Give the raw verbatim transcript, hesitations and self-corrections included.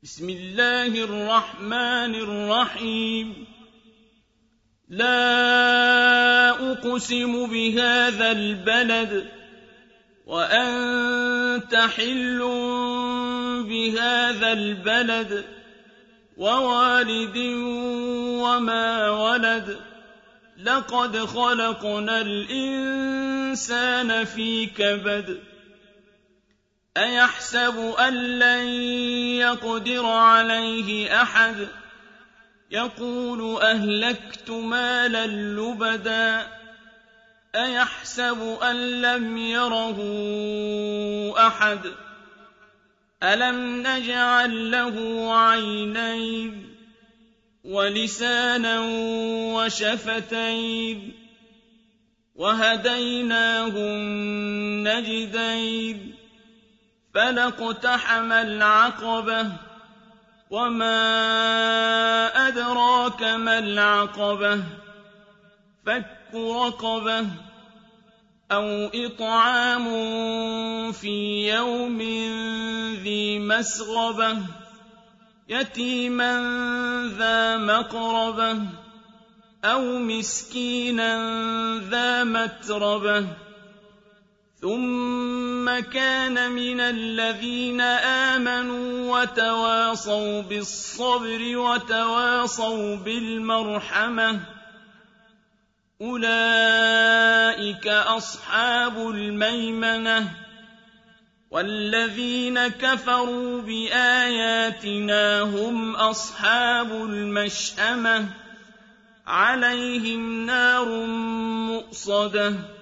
بسم الله الرحمن الرحيم لا أقسم بهذا البلد وأنت حل بهذا البلد ووالد وما ولد لقد خلقنا الإنسان في كبد أيحسب أن لن يقدر عليه أحد يقول أهلكت مالا لبدا أيحسب أن لم يره أحد ألم نجعل له عينين ولسانا وشفتين وهديناه النجدين فلاقتحم العقبة وما أدراك ما العقبة فك رقبة أو إطعام في يوم ذي مسغبة يتيما ذا مقربة أو مسكينا ذا متربة ثم كان من الذين آمنوا وتواصوا بالصبر وتواصوا بالمرحمة أولئك أصحاب الميمنة والذين كفروا بآياتنا هم أصحاب المشأمة عليهم نار مؤصدة